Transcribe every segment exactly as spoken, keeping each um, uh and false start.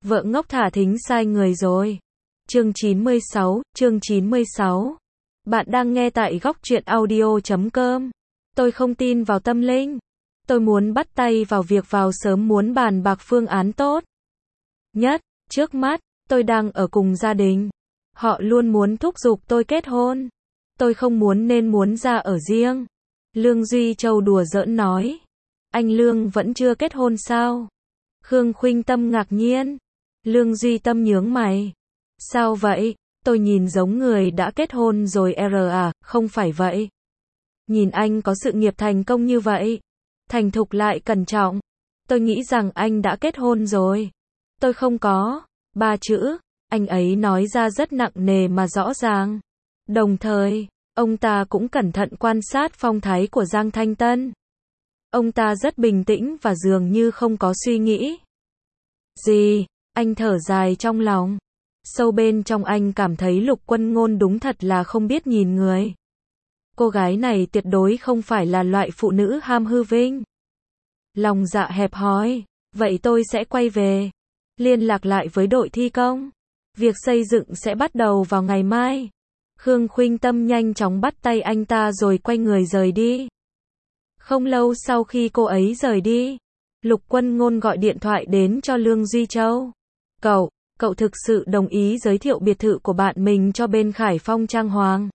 Vợ ngốc thả thính sai người rồi. Chương chín mươi sáu, chương chín mươi sáu. Bạn đang nghe tại góc truyện audio chấm com. Tôi không tin vào tâm linh. Tôi muốn bắt tay vào việc vào sớm, muốn bàn bạc phương án tốt nhất. Trước mắt, tôi đang ở cùng gia đình. Họ luôn muốn thúc giục tôi kết hôn. Tôi không muốn nên muốn ra ở riêng. Lương Duy Châu đùa giỡn nói. Anh Lương vẫn chưa kết hôn sao? Khương Khuynh Tâm ngạc nhiên. Lương Duy Tâm nhướng mày. Sao vậy? Tôi nhìn giống người đã kết hôn rồi r à, không phải vậy. Nhìn anh có sự nghiệp thành công như vậy. Thành thục lại cẩn trọng. Tôi nghĩ rằng anh đã kết hôn rồi. Tôi không có. Ba chữ, anh ấy nói ra rất nặng nề mà rõ ràng. Đồng thời, ông ta cũng cẩn thận quan sát phong thái của Giang Thanh Tân. Ông ta rất bình tĩnh và dường như không có suy nghĩ gì. Anh thở dài trong lòng. Sâu bên trong anh cảm thấy Lục Quân Ngôn đúng thật là không biết nhìn người. Cô gái này tuyệt đối không phải là loại phụ nữ ham hư vinh. Lòng dạ hẹp hòi. Vậy tôi sẽ quay về. Liên lạc lại với đội thi công. Việc xây dựng sẽ bắt đầu vào ngày mai. Khương Khuynh Tâm nhanh chóng bắt tay anh ta rồi quay người rời đi. Không lâu sau khi cô ấy rời đi, Lục Quân Ngôn gọi điện thoại đến cho Lương Duy Châu. Cậu, cậu thực sự đồng ý giới thiệu biệt thự của bạn mình cho bên Khải Phong Trang Hoàng?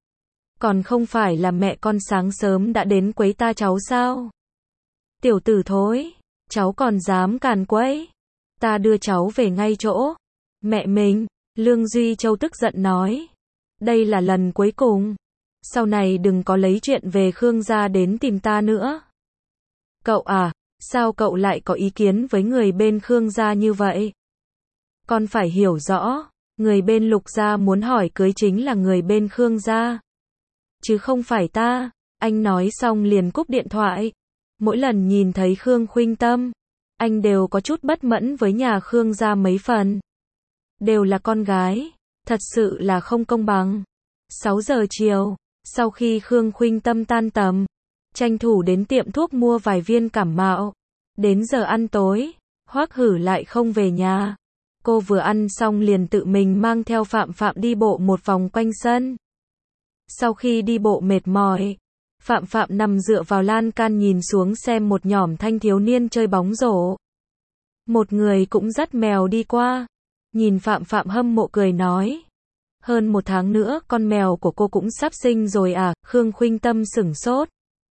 Còn không phải là mẹ con sáng sớm đã đến quấy ta cháu sao? Tiểu tử thối, cháu còn dám càn quấy. Ta đưa cháu về ngay chỗ. Mẹ mình, Lương Duy Châu tức giận nói. Đây là lần cuối cùng. Sau này đừng có lấy chuyện về Khương gia đến tìm ta nữa. Cậu à, sao cậu lại có ý kiến với người bên Khương gia như vậy? Con phải hiểu rõ, người bên Lục gia muốn hỏi cưới chính là người bên Khương gia, chứ không phải ta. Anh nói xong liền cúp điện thoại. Mỗi lần nhìn thấy Khương Khuynh Tâm, anh đều có chút bất mẫn với nhà Khương gia mấy phần. Đều là con gái, thật sự là không công bằng. sáu giờ chiều, sau khi Khương Khuynh Tâm tan tầm, tranh thủ đến tiệm thuốc mua vài viên cảm mạo. Đến giờ ăn tối, Hoắc Hử lại không về nhà. Cô vừa ăn xong liền tự mình mang theo Phạm Phạm đi bộ một vòng quanh sân. Sau khi đi bộ mệt mỏi, Phạm Phạm nằm dựa vào lan can nhìn xuống xem một nhỏm thanh thiếu niên chơi bóng rổ. Một người cũng dắt mèo đi qua. Nhìn Phạm Phạm hâm mộ cười nói. Hơn một tháng nữa con mèo của cô cũng sắp sinh rồi à? Khương Khuynh Tâm sửng sốt.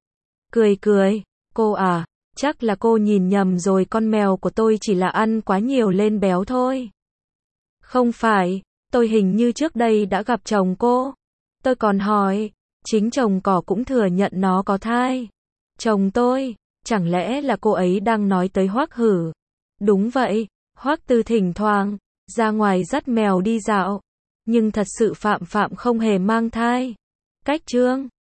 Cười cười, cô à, chắc là cô nhìn nhầm rồi, con mèo của tôi chỉ là ăn quá nhiều lên béo thôi. Không phải, tôi hình như trước đây đã gặp chồng cô. Tôi còn hỏi, chính chồng cỏ cũng thừa nhận nó có thai. Chồng tôi, chẳng lẽ là cô ấy đang nói tới Hoắc Hử? Đúng vậy, Hoắc Tư thỉnh thoảng ra ngoài dắt mèo đi dạo, nhưng thật sự Phạm Phạm không hề mang thai. Cách chương